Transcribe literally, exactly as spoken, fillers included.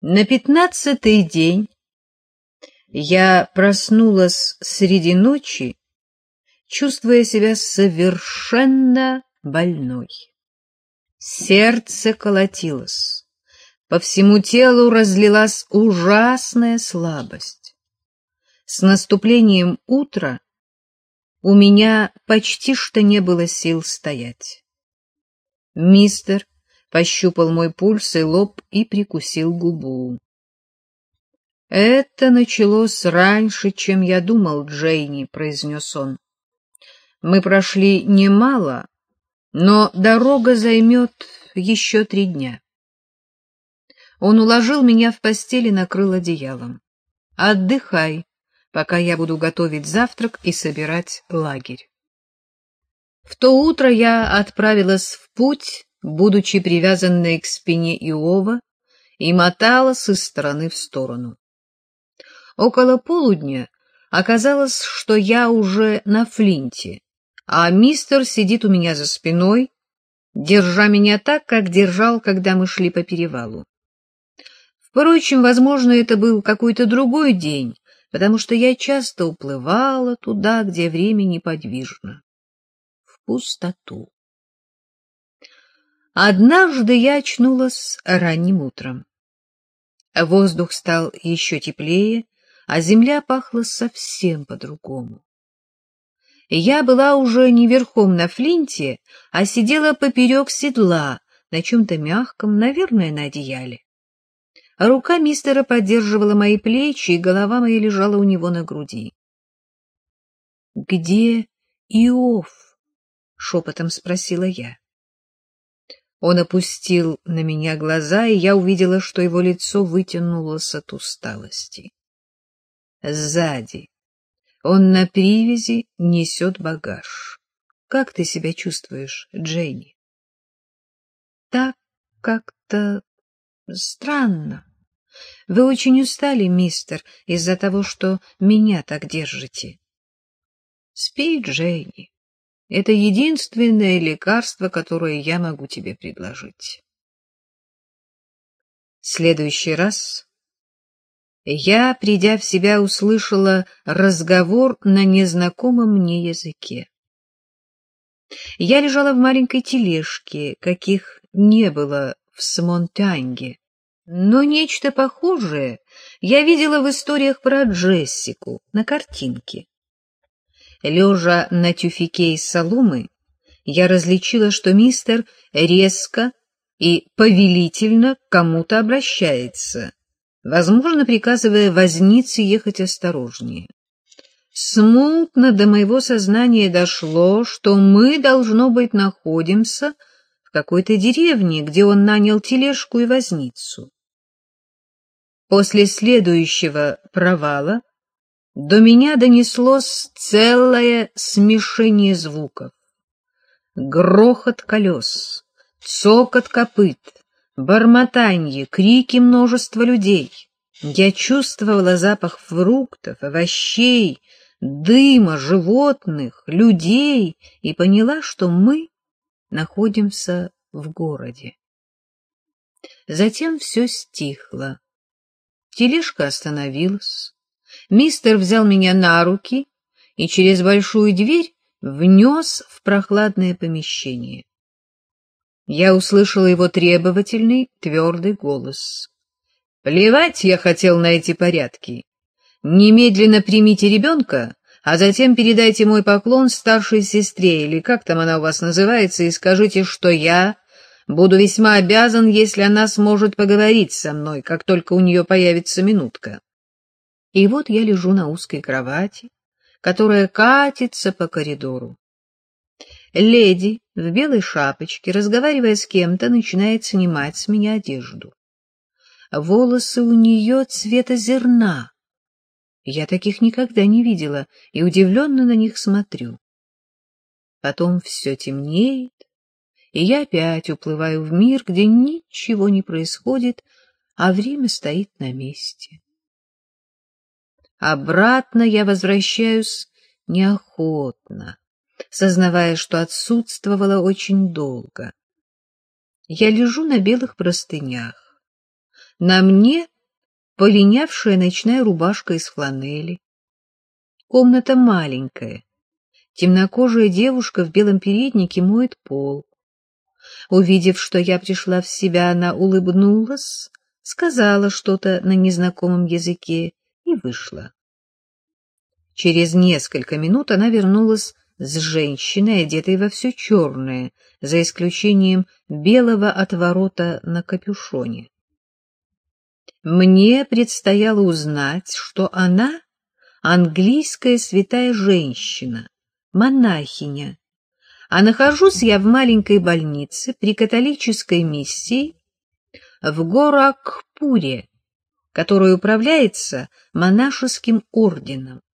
На пятнадцатый день я проснулась среди ночи, чувствуя себя совершенно больной. Сердце колотилось, по всему телу разлилась ужасная слабость. С наступлением утра у меня почти что не было сил стоять. Мистер пощупал мой пульс и лоб и прикусил губу. — Это началось раньше, чем я думал, Джейни, — произнес он. — Мы прошли немало, но дорога займет еще три дня. Он уложил меня в постель и накрыл одеялом. — Отдыхай, пока я буду готовить завтрак и собирать лагерь. В то утро я отправилась в путь, будучи привязанной к спине Иова, и моталась из стороны в сторону. Около полудня оказалось, что я уже на Флинте, а мистер сидит у меня за спиной, держа меня так, как держал, когда мы шли по перевалу. Впрочем, возможно, это был какой-то другой день, потому что я часто уплывала туда, где время неподвижно, в пустоту. Однажды я очнулась ранним утром. Воздух стал еще теплее, а земля пахла совсем по-другому. Я была уже не верхом на Флинте, а сидела поперек седла, на чем-то мягком, наверное, на одеяле. Рука мистера поддерживала мои плечи, и голова моя лежала у него на груди. — Где Иов? — шепотом спросила я. Он опустил на меня глаза, и я увидела, что его лицо вытянулось от усталости. Сзади. Он на привязи несет багаж. Как ты себя чувствуешь, Джейни? Так как-то странно. Вы очень устали, мистер, из-за того, что меня так держите. Спи, Джейни. Это единственное лекарство, которое я могу тебе предложить. В следующий раз я, придя в себя, услышала разговор на незнакомом мне языке. Я лежала в маленькой тележке, каких не было в Смонтанге, но нечто похожее я видела в историях про Джессику на картинке. Лежа на тюфяке из соломы, я различила, что мистер резко и повелительно к кому-то обращается, возможно, приказывая вознице ехать осторожнее. Смутно до моего сознания дошло, что мы, должно быть, находимся в какой-то деревне, где он нанял тележку и возницу. После следующего провала до меня донеслось целое смешение звуков. Грохот колес, цокот копыт, бормотанье, крики множества людей. Я чувствовала запах фруктов, овощей, дыма, животных, людей и поняла, что мы находимся в городе. Затем все стихло. Тележка остановилась. Мистер взял меня на руки и через большую дверь внес в прохладное помещение. Я услышала его требовательный, твердый голос. «Плевать я хотел на эти порядки. Немедленно примите ребенка, а затем передайте мой поклон старшей сестре, или как там она у вас называется, и скажите, что я буду весьма обязан, если она сможет поговорить со мной, как только у нее появится минутка». И вот я лежу на узкой кровати, которая катится по коридору. Леди в белой шапочке, разговаривая с кем-то, начинает снимать с меня одежду. Волосы у нее цвета зерна. Я таких никогда не видела и удивленно на них смотрю. Потом все темнеет, и я опять уплываю в мир, где ничего не происходит, а время стоит на месте. Обратно я возвращаюсь неохотно, сознавая, что отсутствовала очень долго. Я лежу на белых простынях. На мне полинявшая ночная рубашка из фланели. Комната маленькая. Темнокожая девушка в белом переднике моет пол. Увидев, что я пришла в себя, она улыбнулась, сказала что-то на незнакомом языке и вышла. Через несколько минут она вернулась с женщиной, одетой во все черное, за исключением белого отворота на капюшоне. Мне предстояло узнать, что она английская святая женщина, монахиня, а нахожусь я в маленькой больнице при католической миссии в Горакхпуре, которая управляется монашеским орденом.